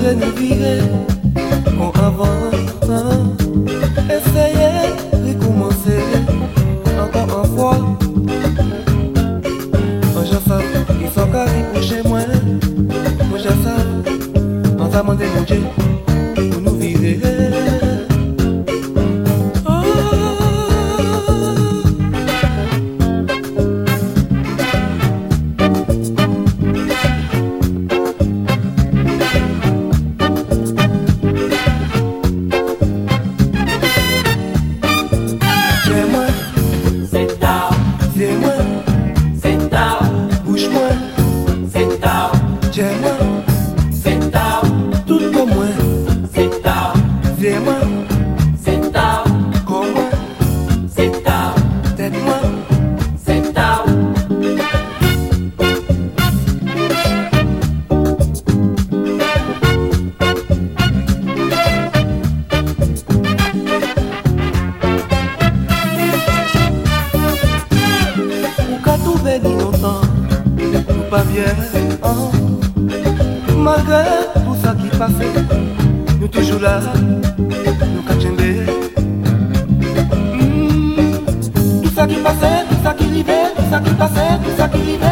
voudrais nous virer en avant, essayer de commencer encore une fois. Moi je sais qu'ils sont carrés pour chez moi. Moi je sais, on t'a demandé mon Dieu pour nous virer. Pas bien, oh. Malgré tout ça qui passait, nous toujours là, nous cachembe. Tout ça qui passait, tout ça qui arrivait, tout ça qui passait, tout ça qui arrivait.